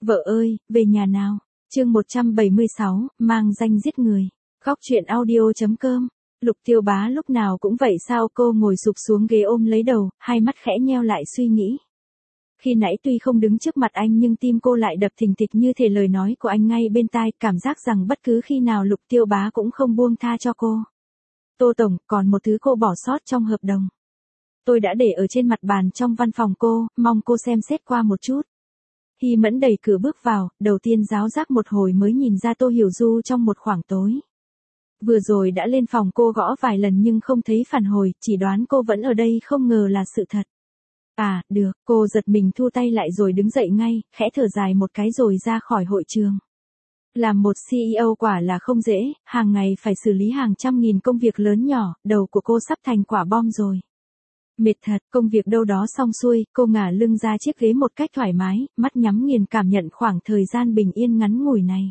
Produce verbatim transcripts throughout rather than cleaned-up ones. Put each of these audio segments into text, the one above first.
Vợ ơi, về nhà nào. Chương một trăm bảy mươi sáu, mang danh giết người. Góc truyện audio.com. Lục Tiêu Bá lúc nào cũng vậy sao? Cô ngồi sụp xuống ghế ôm lấy đầu, hai mắt khẽ nheo lại suy nghĩ. Khi nãy tuy không đứng trước mặt anh nhưng tim cô lại đập thình thịch như thể lời nói của anh ngay bên tai, cảm giác rằng bất cứ khi nào Lục Tiêu Bá cũng không buông tha cho cô. Tô Tổng, còn một thứ cô bỏ sót trong hợp đồng. Tôi đã để ở trên mặt bàn trong văn phòng cô, mong cô xem xét qua một chút. Hy Mẫn đẩy cửa bước vào, đầu tiên giáo giác một hồi mới nhìn ra Tô Hiểu Du trong một khoảng tối. Vừa rồi đã lên phòng cô gõ vài lần nhưng không thấy phản hồi, chỉ đoán cô vẫn ở đây, không ngờ là sự thật. À, được, cô giật mình thu tay lại rồi đứng dậy ngay, khẽ thở dài một cái rồi ra khỏi hội trường. Làm một xê e ô quả là không dễ, hàng ngày phải xử lý hàng trăm nghìn công việc lớn nhỏ, đầu của cô sắp thành quả bom rồi. Mệt thật, công việc đâu đó xong xuôi, cô ngả lưng ra chiếc ghế một cách thoải mái, mắt nhắm nghiền cảm nhận khoảng thời gian bình yên ngắn ngủi này.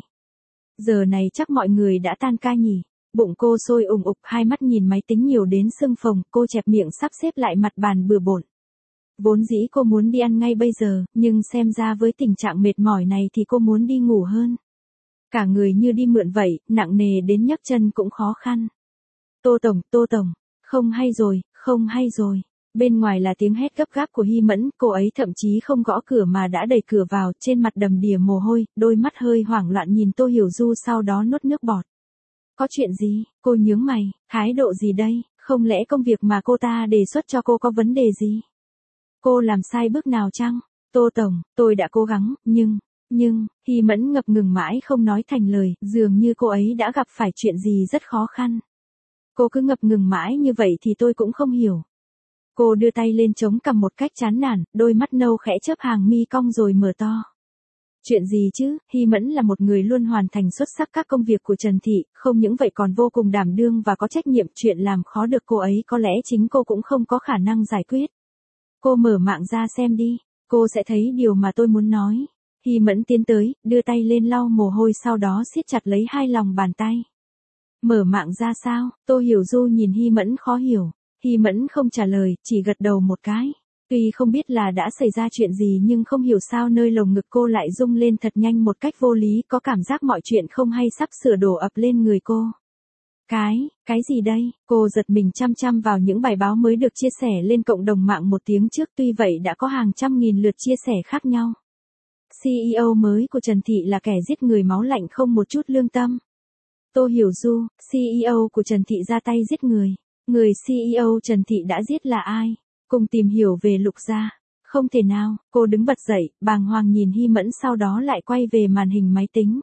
Giờ này chắc mọi người đã tan ca nhỉ. Bụng cô sôi ùng ục, hai mắt nhìn máy tính nhiều đến sưng phồng, cô chẹp miệng sắp xếp lại mặt bàn bừa bộn. Vốn dĩ cô muốn đi ăn ngay bây giờ, nhưng xem ra với tình trạng mệt mỏi này thì cô muốn đi ngủ hơn. Cả người như đi mượn vậy, nặng nề đến nhấc chân cũng khó khăn. Tô Tổng, Tô Tổng, không hay rồi, không hay rồi. Bên ngoài là tiếng hét gấp gáp của Hy Mẫn, cô ấy thậm chí không gõ cửa mà đã đẩy cửa vào, trên mặt đầm đìa mồ hôi, đôi mắt hơi hoảng loạn nhìn Tô Hiểu Du sau đó nuốt nước bọt. Có chuyện gì? Cô nhướng mày, thái độ gì đây? Không lẽ công việc mà cô ta đề xuất cho cô có vấn đề gì? Cô làm sai bước nào chăng? Tô Tổng, tôi đã cố gắng, nhưng, nhưng, Hy Mẫn ngập ngừng mãi không nói thành lời, dường như cô ấy đã gặp phải chuyện gì rất khó khăn. Cô cứ ngập ngừng mãi như vậy thì tôi cũng không hiểu. Cô đưa tay lên chống cằm một cách chán nản, đôi mắt nâu khẽ chớp hàng mi cong rồi mở to. Chuyện gì chứ? Hy Mẫn là một người luôn hoàn thành xuất sắc các công việc của Trần Thị, không những vậy còn vô cùng đảm đương và có trách nhiệm, chuyện làm khó được cô ấy có lẽ chính cô cũng không có khả năng giải quyết. Cô mở mạng ra xem đi, cô sẽ thấy điều mà tôi muốn nói. Hy Mẫn tiến tới, đưa tay lên lau mồ hôi sau đó siết chặt lấy hai lòng bàn tay. Mở mạng ra sao? Tô Hiểu Du nhìn Hy Mẫn khó hiểu. Hy Mẫn không trả lời, chỉ gật đầu một cái. Tuy không biết là đã xảy ra chuyện gì nhưng không hiểu sao nơi lồng ngực cô lại rung lên thật nhanh một cách vô lý, có cảm giác mọi chuyện không hay sắp sửa đổ ập lên người cô. Cái, cái gì đây? Cô giật mình chăm chăm vào những bài báo mới được chia sẻ lên cộng đồng mạng một tiếng trước, tuy vậy đã có hàng trăm nghìn lượt chia sẻ khác nhau. xê e ô mới của Trần Thị là kẻ giết người máu lạnh không một chút lương tâm. Tô Hiểu Du, xê e ô của Trần Thị ra tay giết người. Người xê e ô Trần Thị đã giết là ai? Cùng tìm hiểu về Lục gia. Không thể nào, cô đứng bật dậy, bàng hoàng nhìn Hy Mẫn sau đó lại quay về màn hình máy tính.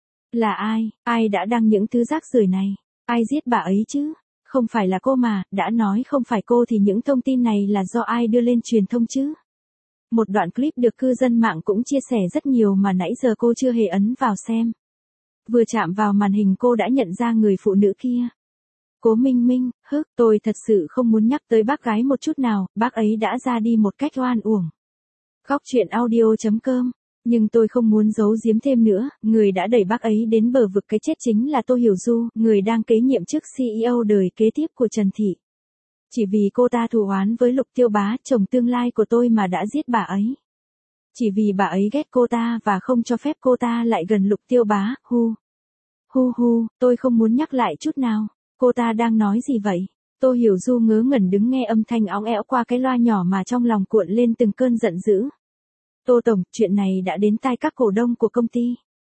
Là ai? Ai đã đăng những thứ rác rưởi này? Ai giết bà ấy chứ? Không phải là cô mà, đã nói không phải cô thì những thông tin này là do ai đưa lên truyền thông chứ? Một đoạn clip được cư dân mạng cũng chia sẻ rất nhiều mà nãy giờ cô chưa hề ấn vào xem. Vừa chạm vào màn hình cô đã nhận ra người phụ nữ kia. Cố Minh Minh, hức, tôi thật sự không muốn nhắc tới bác gái một chút nào, bác ấy đã ra đi một cách oan uổng. Góc truyện audio.com, nhưng tôi không muốn giấu giếm thêm nữa, người đã đẩy bác ấy đến bờ vực cái chết chính là Tô Hiểu Du, người đang kế nhiệm chức xê e ô đời kế tiếp của Trần Thị. Chỉ vì cô ta thù oán với Lục Tiêu Bá, chồng tương lai của tôi mà đã giết bà ấy. Chỉ vì bà ấy ghét cô ta và không cho phép cô ta lại gần Lục Tiêu Bá, hu. Hu hu, tôi không muốn nhắc lại chút nào. Cô ta đang nói gì vậy? Tô Hiểu Du ngớ ngẩn đứng nghe âm thanh óng ẽo qua cái loa nhỏ mà trong lòng cuộn lên từng cơn giận dữ. Tô Tổng, chuyện này đã đến tai các cổ đông của công ty.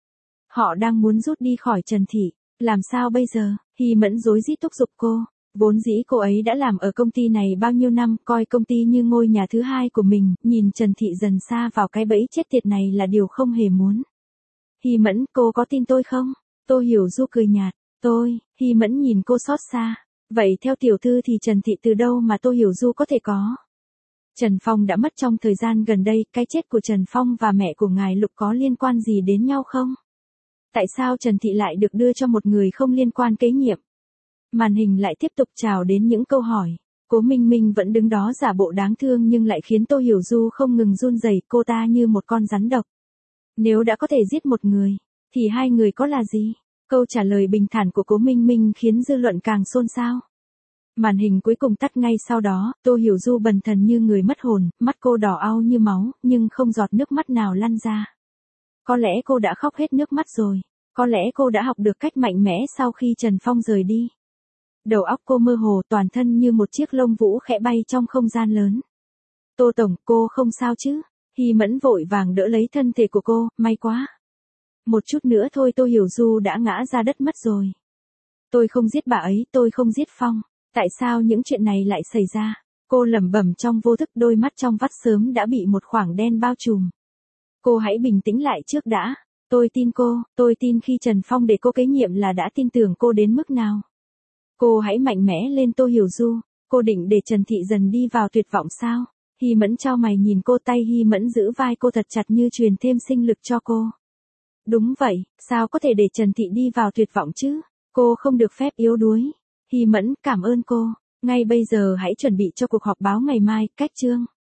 Họ đang muốn rút đi khỏi Trần Thị. Làm sao bây giờ? Hy Mẫn rối rít thúc giục cô. Vốn dĩ cô ấy đã làm ở công ty này bao nhiêu năm, coi công ty như ngôi nhà thứ hai của mình, nhìn Trần Thị dần xa vào cái bẫy chết tiệt này là điều không hề muốn. Hy Mẫn, cô có tin tôi không? Tô Hiểu Du cười nhạt. Tôi, Hy Mẫn nhìn cô xót xa. Vậy theo tiểu thư thì Trần Thị từ đâu mà Tô Hiểu Du có thể có? Trần Phong đã mất trong thời gian gần đây, cái chết của Trần Phong và mẹ của ngài Lục có liên quan gì đến nhau không? Tại sao Trần Thị lại được đưa cho một người không liên quan kế nhiệm? Màn hình lại tiếp tục trào đến những câu hỏi. Cố Minh Minh vẫn đứng đó giả bộ đáng thương nhưng lại khiến Tô Hiểu Du không ngừng run rẩy, cô ta như một con rắn độc. Nếu đã có thể giết một người, thì hai người có là gì? Câu trả lời bình thản của Cố Minh Minh khiến dư luận càng xôn xao. Màn hình cuối cùng tắt ngay sau đó, Tô Hiểu Du bần thần như người mất hồn, mắt cô đỏ au như máu, nhưng không giọt nước mắt nào lăn ra. Có lẽ cô đã khóc hết nước mắt rồi. Có lẽ cô đã học được cách mạnh mẽ sau khi Trần Phong rời đi. Đầu óc cô mơ hồ, toàn thân như một chiếc lông vũ khẽ bay trong không gian lớn. Tô Tổng, cô không sao chứ? Hy Mẫn vội vàng đỡ lấy thân thể của cô, may quá. Một chút nữa thôi Tô Hiểu Du đã ngã ra đất mất rồi. Tôi không giết bà ấy, tôi không giết Phong. Tại sao những chuyện này lại xảy ra? Cô lẩm bẩm trong vô thức, đôi mắt trong vắt sớm đã bị một khoảng đen bao trùm. Cô hãy bình tĩnh lại trước đã. Tôi tin cô, tôi tin khi Trần Phong để cô kế nhiệm là đã tin tưởng cô đến mức nào. Cô hãy mạnh mẽ lên Tô Hiểu Du. Cô định để Trần Thị dần đi vào tuyệt vọng sao? Hy Mẫn chau mày nhìn cô, tay Hy Mẫn giữ vai cô thật chặt như truyền thêm sinh lực cho cô. Đúng vậy, sao có thể để Trần Thị đi vào tuyệt vọng chứ? Cô không được phép yếu đuối. Hy Mẫn, cảm ơn cô. Ngay bây giờ hãy chuẩn bị cho cuộc họp báo ngày mai, cách chương.